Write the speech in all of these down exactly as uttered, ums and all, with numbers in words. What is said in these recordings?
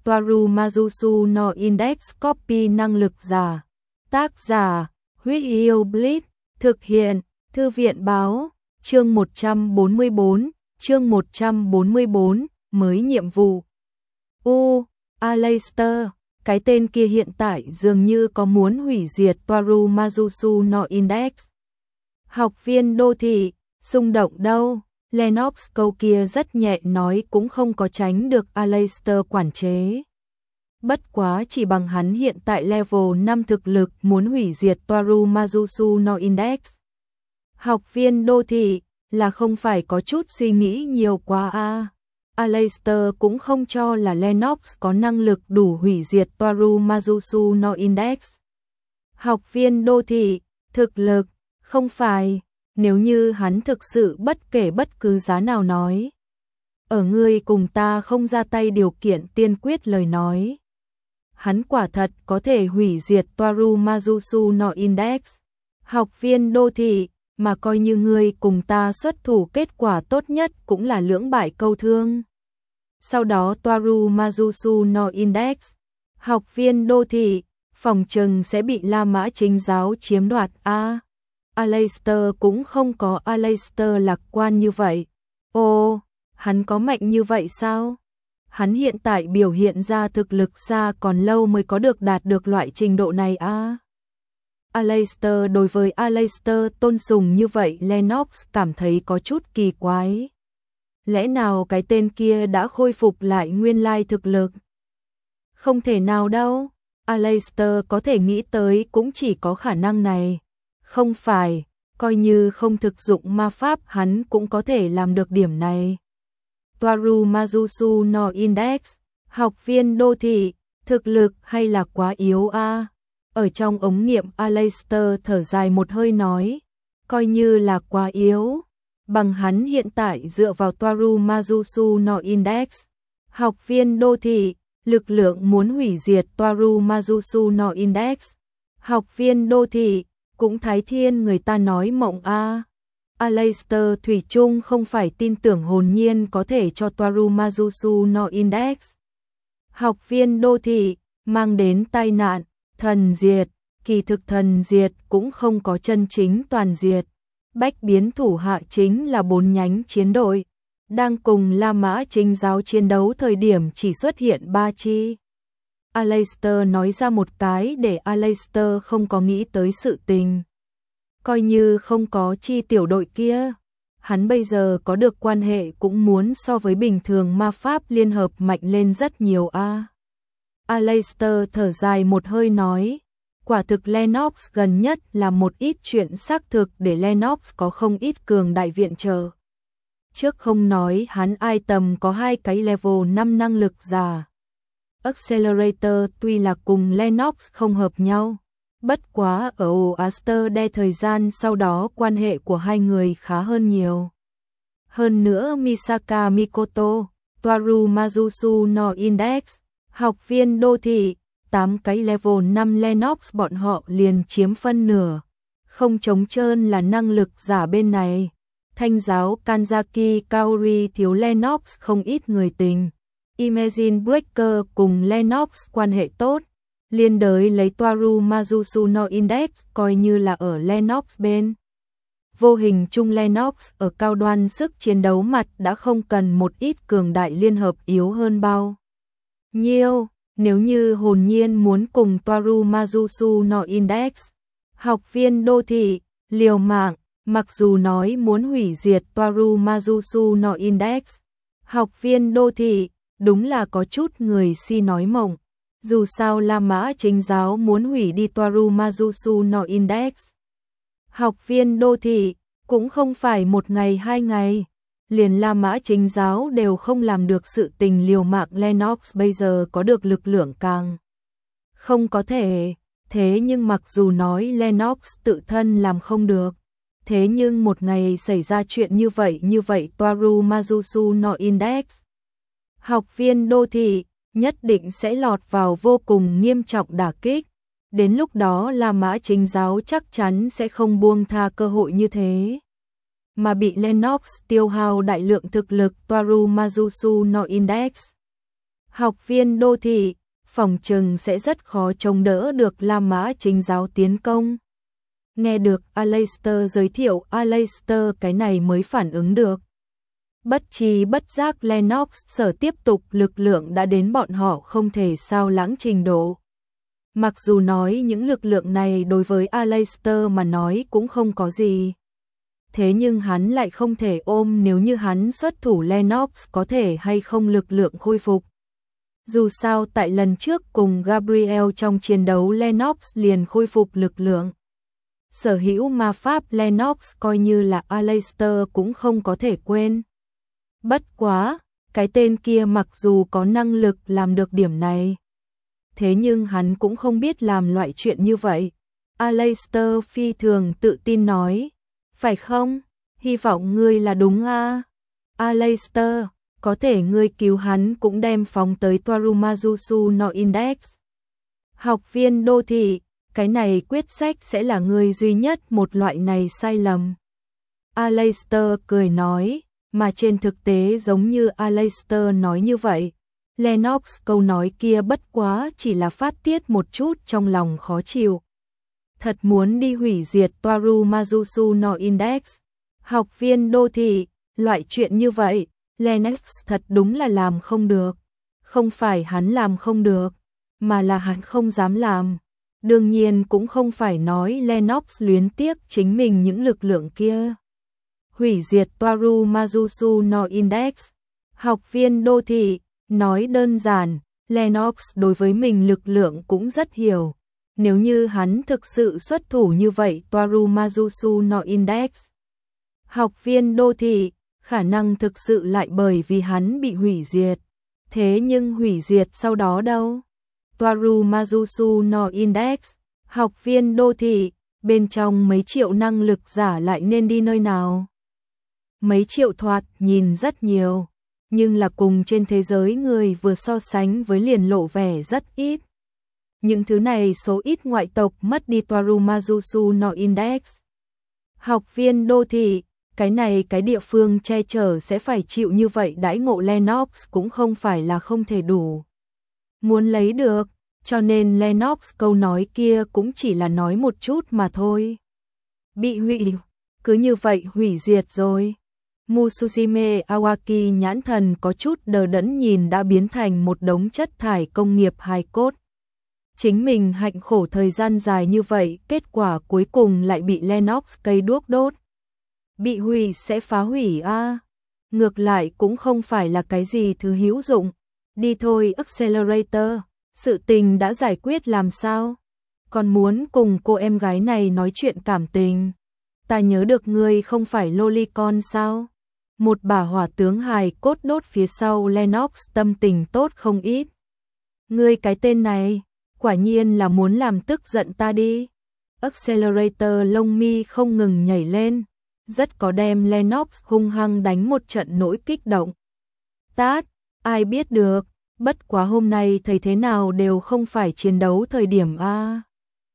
Toaru Mazusu no Index Copy năng lực giả. Tác giả, Huyết Yêu Blitz, thực hiện, Thư viện báo, chương một trăm bốn mươi bốn, chương một trăm bốn mươi bốn, mới nhiệm vụ. U, Aleister, cái tên kia hiện tại dường như có muốn hủy diệt Toaru Mazusu no Index. Học viên đô thị, xung động đâu? Lennox câu kia rất nhẹ nói cũng không có tránh được Aleister quản chế. Bất quá chỉ bằng hắn hiện tại level năm thực lực muốn hủy diệt Toaru Mazusu no Index. Học viên đô thị là không phải có chút suy nghĩ nhiều quá a. À. Aleister cũng không cho là Lennox có năng lực đủ hủy diệt Toaru Mazusu no Index. Học viên đô thị, thực lực, không phải, nếu như hắn thực sự bất kể bất cứ giá nào nói. Ở ngươi cùng ta không ra tay điều kiện tiên quyết lời nói. Hắn quả thật có thể hủy diệt Toaru Mazusu no Index. Học viên đô thị, mà coi như ngươi cùng ta xuất thủ kết quả tốt nhất cũng là lưỡng bại câu thương. Sau đó Toaru Mazusu no Index, học viên đô thị, phòng trừng sẽ bị La Mã Chính giáo chiếm đoạt a. À, Aleister cũng không có Aleister lạc quan như vậy. Ồ, hắn có mạnh như vậy sao? Hắn hiện tại biểu hiện ra thực lực xa còn lâu mới có được đạt được loại trình độ này a. À, Aleister đối với Aleister tôn sùng như vậy Lennox cảm thấy có chút kỳ quái. Lẽ nào cái tên kia đã khôi phục lại nguyên lai thực lực? Không thể nào đâu, Aleister có thể nghĩ tới cũng chỉ có khả năng này. Không phải, coi như không thực dụng ma pháp hắn cũng có thể làm được điểm này. Toaru Mazusu no Index, học viên đô thị, thực lực hay là quá yếu a? À? Ở trong ống nghiệm Aleister thở dài một hơi nói, coi như là quá yếu. Bằng hắn hiện tại dựa vào Toaru Mazusu no Index. Học viên đô thị, lực lượng muốn hủy diệt Toaru Mazusu no Index. Học viên đô thị, cũng thái thiên người ta nói mộng a. À. Aleister thủy chung không phải tin tưởng hồn nhiên có thể cho Toaru Mazusu no Index. Học viên đô thị, mang đến tai nạn, thần diệt, kỳ thực thần diệt cũng không có chân chính toàn diệt. Bách biến thủ hạ chính là bốn nhánh chiến đội, đang cùng La Mã Chính giáo chiến đấu thời điểm chỉ xuất hiện ba chi. Aleister nói ra một cái để Aleister không có nghĩ tới sự tình. Coi như không có chi tiểu đội kia, hắn bây giờ có được quan hệ cũng muốn so với bình thường ma pháp liên hợp mạnh lên rất nhiều a. À. Aleister thở dài một hơi nói, quả thực Lennox gần nhất là một ít chuyện xác thực để Lennox có không ít cường đại viện trợ. Trước không nói hắn ai tầm có hai cái level năm năng lực giả. Accelerator tuy là cùng Lennox không hợp nhau, bất quá ở Oaster thời gian sau đó quan hệ của hai người khá hơn nhiều. Hơn nữa Misaka Mikoto, Toaru Mazusu no Index, học viên đô thị, tám cái level năm Lennox bọn họ liền chiếm phân nửa. Không trống trơn là năng lực giả bên này. Thanh giáo Kanzaki Kaori thiếu Lennox không ít người tình. Imagine Breaker cùng Lennox quan hệ tốt. Liên đới lấy Toaru Mazusu no Index coi như là ở Lennox bên. Vô hình chung Lennox ở cao đoan sức chiến đấu mặt đã không cần một ít cường đại liên hợp yếu hơn bao nhiêu. Nếu như hồn nhiên muốn cùng Toaru Mazusu no Index, học viên đô thị, liều mạng, mặc dù nói muốn hủy diệt Toaru Mazusu no Index, học viên đô thị, đúng là có chút người si nói mộng. Dù sao La Mã Chính giáo muốn hủy đi Toaru Mazusu no Index. Học viên đô thị, cũng không phải một ngày hai ngày. Liền La Mã Chính giáo đều không làm được sự tình liều mạng Lennox bây giờ có được lực lượng càng. Không có thể, thế nhưng mặc dù nói Lennox tự thân làm không được. Thế nhưng một ngày xảy ra chuyện như vậy như vậy Toaru Mazusu no Index. Học viên đô thị, nhất định sẽ lọt vào vô cùng nghiêm trọng đả kích. Đến lúc đó La Mã Chính giáo chắc chắn sẽ không buông tha cơ hội như thế. Mà bị Lennox tiêu hao đại lượng thực lực Toaru Mazusu no Index. Học viên đô thị, phòng trừng sẽ rất khó chống đỡ được La Mã chính giáo tiến công. Nghe được Aleister giới thiệu Aleister cái này mới phản ứng được. Bất trí bất giác Lennox sở tiếp tục lực lượng đã đến bọn họ không thể sao lãng trình độ. Mặc dù nói những lực lượng này đối với Aleister mà nói cũng không có gì. Thế nhưng hắn lại không thể ôm nếu như hắn xuất thủ Lennox có thể hay không lực lượng khôi phục. Dù sao tại lần trước cùng Gabriel trong chiến đấu Lennox liền khôi phục lực lượng. Sở hữu ma pháp Lennox coi như là Aleister cũng không có thể quên. Bất quá, cái tên kia mặc dù có năng lực làm được điểm này. Thế nhưng hắn cũng không biết làm loại chuyện như vậy. Aleister phi thường tự tin nói. Phải không? Hy vọng ngươi là đúng a. Aleister, có thể ngươi cứu hắn cũng đem phóng tới Toarumazusu no Index. Học viên đô thị, cái này quyết sách sẽ là ngươi duy nhất một loại này sai lầm. Aleister cười nói, mà trên thực tế giống như Aleister nói như vậy. Lennox câu nói kia bất quá chỉ là phát tiết một chút trong lòng khó chịu. Thật muốn đi hủy diệt Toarumazusu no Index. Học viên đô thị, loại chuyện như vậy, Lennox thật đúng là làm không được. Không phải hắn làm không được, mà là hắn không dám làm. Đương nhiên cũng không phải nói Lennox luyến tiếc chính mình những lực lượng kia. Hủy diệt Toarumazusu no Index. Học viên đô thị, nói đơn giản, Lennox đối với mình lực lượng cũng rất hiểu. Nếu như hắn thực sự xuất thủ như vậy Toarumazusu no Index. Học viên đô thị, khả năng thực sự lại bởi vì hắn bị hủy diệt. Thế nhưng hủy diệt sau đó đâu? Toarumazusu no Index, học viên đô thị, bên trong mấy triệu năng lực giả lại nên đi nơi nào? Mấy triệu thoạt nhìn rất nhiều, nhưng là cùng trên thế giới người vừa so sánh với liền lộ vẻ rất ít. Những thứ này số ít ngoại tộc mất đi Toarumazusu no Index. Học viên đô thị, cái này cái địa phương che chở sẽ phải chịu như vậy đãi ngộ Lennox cũng không phải là không thể đủ. Muốn lấy được, cho nên Lennox câu nói kia cũng chỉ là nói một chút mà thôi. Bị hủy, cứ như vậy hủy diệt rồi. Musujime Awaki nhãn thần có chút đờ đẫn nhìn đã biến thành một đống chất thải công nghiệp hài cốt. Chính mình hạnh khổ thời gian dài như vậy, kết quả cuối cùng lại bị Lennox cây đuốc đốt. Bị hủy sẽ phá hủy a. À. Ngược lại cũng không phải là cái gì thứ hữu dụng. Đi thôi Accelerator, sự tình đã giải quyết làm sao? Còn muốn cùng cô em gái này nói chuyện cảm tình. Ta nhớ được ngươi không phải lolicon sao? Một bả hỏa tướng hài cốt đốt phía sau Lennox tâm tình tốt không ít. Ngươi cái tên này, quả nhiên là muốn làm tức giận ta đi. Accelerator lông mi không ngừng nhảy lên, rất có đem Lennox hung hăng đánh một trận nỗi kích động. Tát, ai biết được, bất quá hôm nay thầy thế nào đều không phải chiến đấu thời điểm a.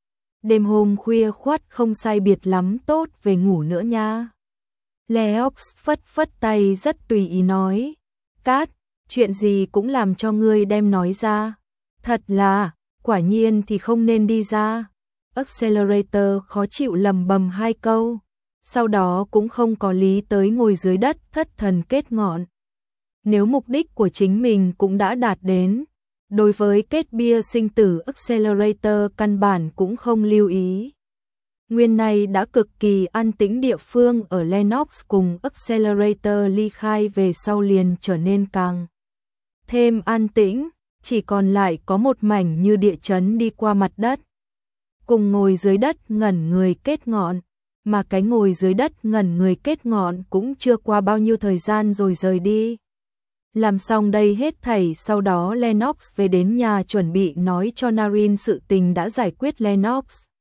Đêm hôm khuya khoắt không sai biệt lắm, tốt về ngủ nữa nha. Lennox phất phất tay rất tùy ý nói. Cát, chuyện gì cũng làm cho ngươi đem nói ra. Thật là, quả nhiên thì không nên đi ra. Accelerator khó chịu lầm bầm hai câu. Sau đó cũng không có lý tới ngồi dưới đất thất thần kết ngọn. Nếu mục đích của chính mình cũng đã đạt đến, đối với kết bia sinh tử Accelerator căn bản cũng không lưu ý. Nguyên này đã cực kỳ an tĩnh địa phương ở Lennox cùng Accelerator ly khai về sau liền trở nên càng thêm an tĩnh, chỉ còn lại có một mảnh như địa chấn đi qua mặt đất. Cùng ngồi dưới đất ngẩn người kết ngọn, mà cái ngồi dưới đất ngẩn người kết ngọn cũng chưa qua bao nhiêu thời gian rồi rời đi. Làm xong đây hết thảy sau đó Lennox về đến nhà chuẩn bị nói cho Narin sự tình đã giải quyết. Lennox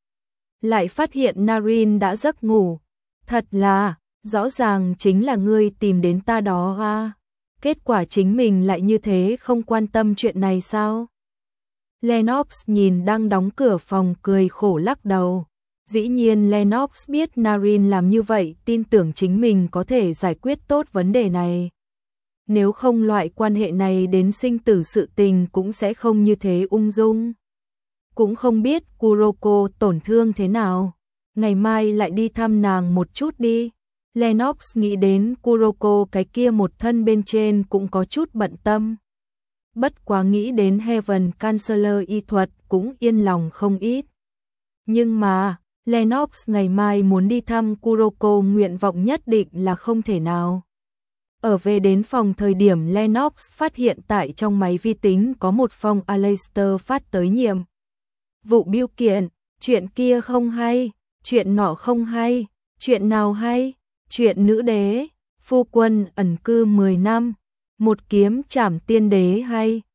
lại phát hiện Narin đã giấc ngủ. Thật là, rõ ràng chính là ngươi tìm đến ta đó à. Kết quả chính mình lại như thế không quan tâm chuyện này sao? Lennox nhìn đang đóng cửa phòng cười khổ lắc đầu. Dĩ nhiên Lennox biết Narin làm như vậy tin tưởng chính mình có thể giải quyết tốt vấn đề này. Nếu không loại quan hệ này đến sinh tử sự tình cũng sẽ không như thế ung dung. Cũng không biết Kuroko tổn thương thế nào, ngày mai lại đi thăm nàng một chút đi. Lennox nghĩ đến Kuroko cái kia một thân bên trên cũng có chút bận tâm. Bất quá nghĩ đến Heaven Chancellor y thuật cũng yên lòng không ít. Nhưng mà, Lennox ngày mai muốn đi thăm Kuroko nguyện vọng nhất định là không thể nào. Ở về đến phòng thời điểm Lennox phát hiện tại trong máy vi tính có một phong Aleister phát tới nhiệm vụ biêu kiện, chuyện kia không hay, chuyện nọ không hay, chuyện nào hay, chuyện nữ đế, phu quân ẩn cư mười năm, một kiếm trảm tiên đế hay.